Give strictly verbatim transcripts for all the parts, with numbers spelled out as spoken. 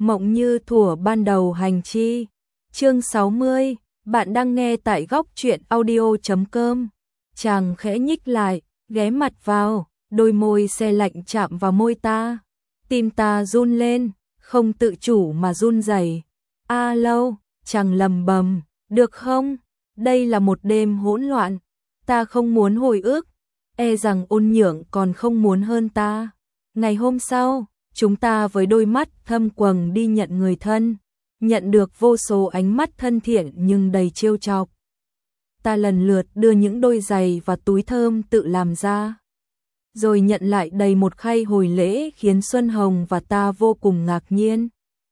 Mộng như thuở ban đầu hành chi. Chương sáu mươi, bạn đang nghe tại góc truyện audio chấm com. Chàng khẽ nhích lại, ghé mặt vào, đôi môi se lạnh chạm vào môi ta. Tim ta run lên, không tự chủ mà run rẩy. A Lâu, chàng lầm bầm, được không? Đây là một đêm hỗn loạn, ta không muốn hồi ức, e rằng Ôn Nhượng còn không muốn hơn ta. Ngày hôm sau, chúng ta với đôi mắt thâm quầng đi nhận người thân, nhận được vô số ánh mắt thân thiện nhưng đầy trêu chọc. Ta lần lượt đưa những đôi giày và túi thơm tự làm ra, rồi nhận lại đầy một khay hồi lễ khiến Xuân Hồng và ta vô cùng ngạc nhiên.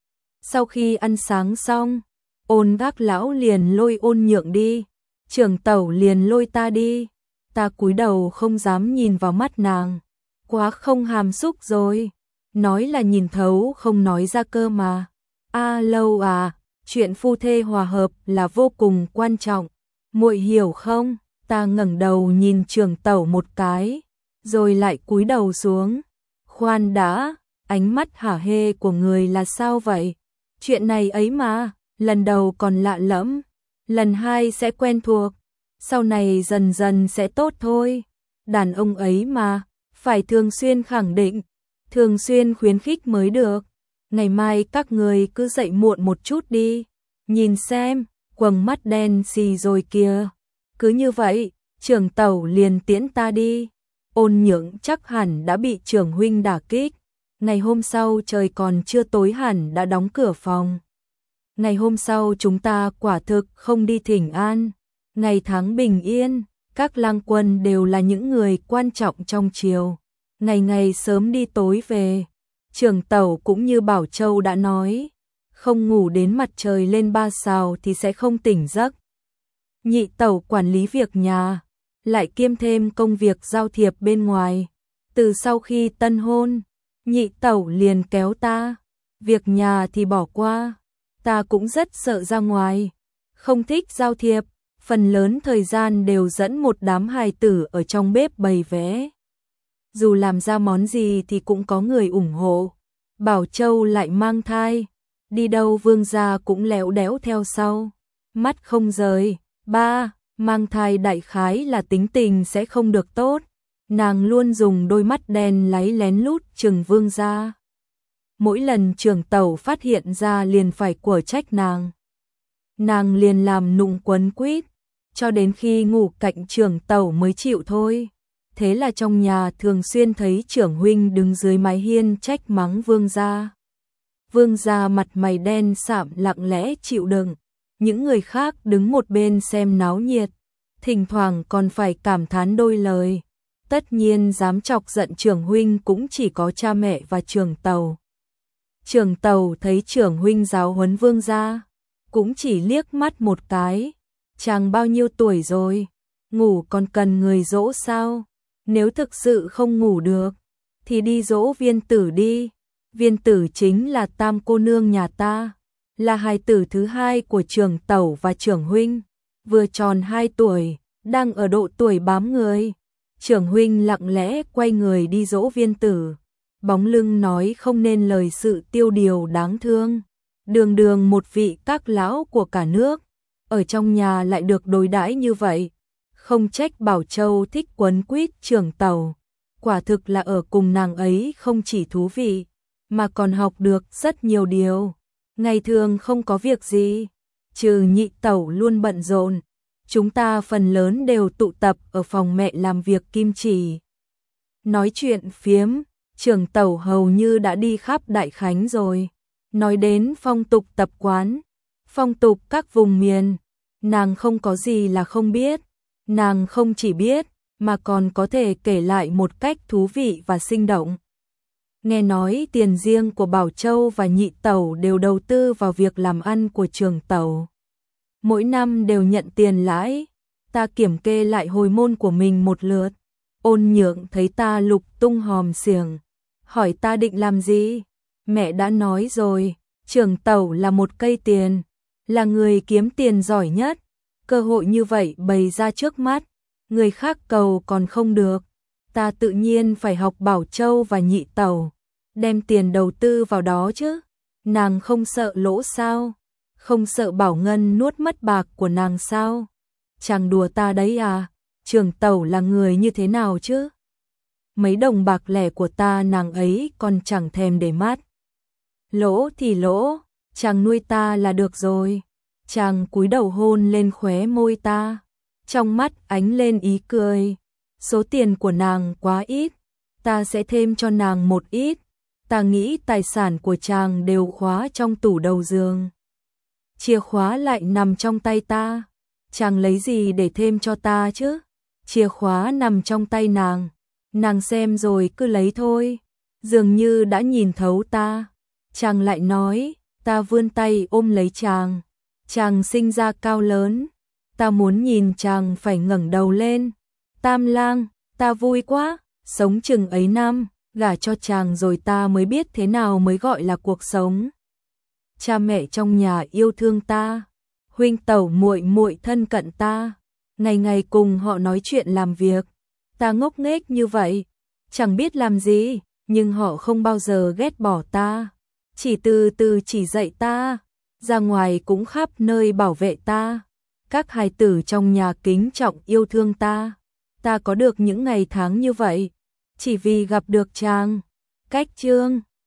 Sau khi ăn sáng xong, Ôn Gác lão liền lôi Ôn Nhượng đi, Trưởng tẩu liền lôi ta đi. Ta cúi đầu không dám nhìn vào mắt nàng, quá không hàm xúc rồi, nói là nhìn thấu không nói ra cơ mà. A Lâu à, chuyện phu thê hòa hợp là vô cùng quan trọng, muội hiểu không? Ta ngẩng đầu nhìn Trưởng tẩu một cái, rồi lại cúi đầu xuống. Khoan đã, ánh mắt hả hê của người là sao vậy? Chuyện này ấy mà, lần đầu còn lạ lẫm, lần hai sẽ quen thuộc, sau này dần dần sẽ tốt thôi. Đàn ông ấy mà, phải thường xuyên khẳng định, thường xuyên khuyến khích mới được. Ngày mai các người cứ dậy muộn một chút đi, nhìn xem, quầng mắt đen xì rồi kìa. Cứ như vậy, Trưởng tẩu liền tiễn ta đi. Ôn Nhượng chắc hẳn đã bị trưởng huynh đả kích. Ngày hôm sau trời còn chưa tối hẳn đã đóng cửa phòng. Ngày hôm sau chúng ta quả thực không đi thỉnh an. Ngày tháng bình yên, các lang quân đều là những người quan trọng trong triều. Ngày ngày sớm đi tối về. Trưởng tẩu cũng như Bảo Châu đã nói, không ngủ đến mặt trời lên ba sào thì sẽ không tỉnh giấc. Nhị tẩu quản lý việc nhà, lại kiêm thêm công việc giao thiệp bên ngoài. Từ sau khi tân hôn, nhị tẩu liền kéo ta, việc nhà thì bỏ qua. Ta cũng rất sợ ra ngoài, không thích giao thiệp, phần lớn thời gian đều dẫn một đám hài tử ở trong bếp bày vẽ. Dù làm ra món gì thì cũng có người ủng hộ. Bảo Châu lại mang thai, đi đâu Vương gia cũng léo đéo theo sau, mắt không rời. Ba, mang thai đại khái là tính tình sẽ không được tốt, nàng luôn dùng đôi mắt đen láy lén lút chừng Vương gia. Mỗi lần Trưởng tẩu phát hiện ra liền phải quở trách nàng. Nàng liền làm nụng quấn quýt, cho đến khi ngủ cạnh Trưởng tẩu mới chịu thôi. Thế là trong nhà thường xuyên thấy trưởng huynh đứng dưới mái hiên trách mắng Vương gia. Vương gia mặt mày đen sạm lặng lẽ chịu đựng, những người khác đứng một bên xem náo nhiệt, thỉnh thoảng còn phải cảm thán đôi lời. Tất nhiên dám chọc giận trưởng huynh cũng chỉ có cha mẹ và Trưởng tẩu. Trưởng tẩu thấy trưởng huynh giáo huấn Vương gia, cũng chỉ liếc mắt một cái. Chàng bao nhiêu tuổi rồi, ngủ còn cần người dỗ sao? Nếu thực sự không ngủ được, thì đi dỗ Viên Tử đi. Viên Tử chính là tam cô nương nhà ta, là hài tử thứ hai của Trưởng tẩu và trưởng huynh, vừa tròn hai tuổi, đang ở độ tuổi bám người. Trưởng huynh lặng lẽ quay người đi dỗ Viên Tử, bóng lưng nói không nên lời sự tiêu điều đáng thương. Đường đường một vị các lão của cả nước, ở trong nhà lại được đối đãi như vậy. Không trách Bảo Châu thích quấn quýt Trưởng tẩu, quả thực là ở cùng nàng ấy không chỉ thú vị, mà còn học được rất nhiều điều. Ngày thường không có việc gì, trừ nhị tẩu luôn bận rộn, chúng ta phần lớn đều tụ tập ở phòng mẹ làm việc kim chỉ. Nói chuyện phiếm, Trưởng tẩu hầu như đã đi khắp Đại Khánh rồi. Nói đến phong tục tập quán, phong tục các vùng miền, nàng không có gì là không biết. Nàng không chỉ biết, mà còn có thể kể lại một cách thú vị và sinh động. Nghe nói tiền riêng của Bảo Châu và nhị tẩu đều đầu tư vào việc làm ăn của Trưởng tẩu. Mỗi năm đều nhận tiền lãi. Ta kiểm kê lại hồi môn của mình một lượt. Ôn Nhượng thấy ta lục tung hòm xiềng, hỏi ta định làm gì. Mẹ đã nói rồi, Trưởng tẩu là một cây tiền, là người kiếm tiền giỏi nhất. Cơ hội như vậy bày ra trước mắt, người khác cầu còn không được. Ta tự nhiên phải học Bảo Châu và nhị tẩu, đem tiền đầu tư vào đó chứ. nàng không sợ lỗ sao? Không sợ Bảo Ngân nuốt mất bạc của nàng sao? Chàng đùa ta đấy à? Trường tẩu là người như thế nào chứ? Mấy đồng bạc lẻ của ta nàng ấy còn chẳng thèm để mắt. Lỗ thì lỗ, chàng nuôi ta là được rồi. Chàng cúi đầu hôn lên khóe môi ta, trong mắt ánh lên ý cười. Số tiền của nàng quá ít, ta sẽ thêm cho nàng một ít. Ta nghĩ tài sản của chàng đều khóa trong tủ đầu giường. Chìa khóa lại nằm trong tay ta, chàng lấy gì để thêm cho ta chứ? Chìa khóa nằm trong tay nàng, nàng xem rồi cứ lấy thôi. Dường như đã nhìn thấu ta, chàng lại nói, ta vươn tay ôm lấy chàng. Chàng sinh ra cao lớn, ta muốn nhìn chàng phải ngẩng đầu lên. Tam lang, ta vui quá, sống chừng ấy năm, gả cho chàng rồi ta mới biết thế nào mới gọi là cuộc sống. Cha mẹ trong nhà yêu thương ta, huynh tẩu muội muội thân cận ta, ngày ngày cùng họ nói chuyện làm việc. Ta ngốc nghếch như vậy, chẳng biết làm gì, nhưng họ không bao giờ ghét bỏ ta, chỉ từ từ chỉ dạy ta, ra ngoài cũng khắp nơi bảo vệ ta. Các hài tử trong nhà kính trọng yêu thương ta. Ta có được những ngày tháng như vậy, chỉ vì gặp được chàng. Cách chương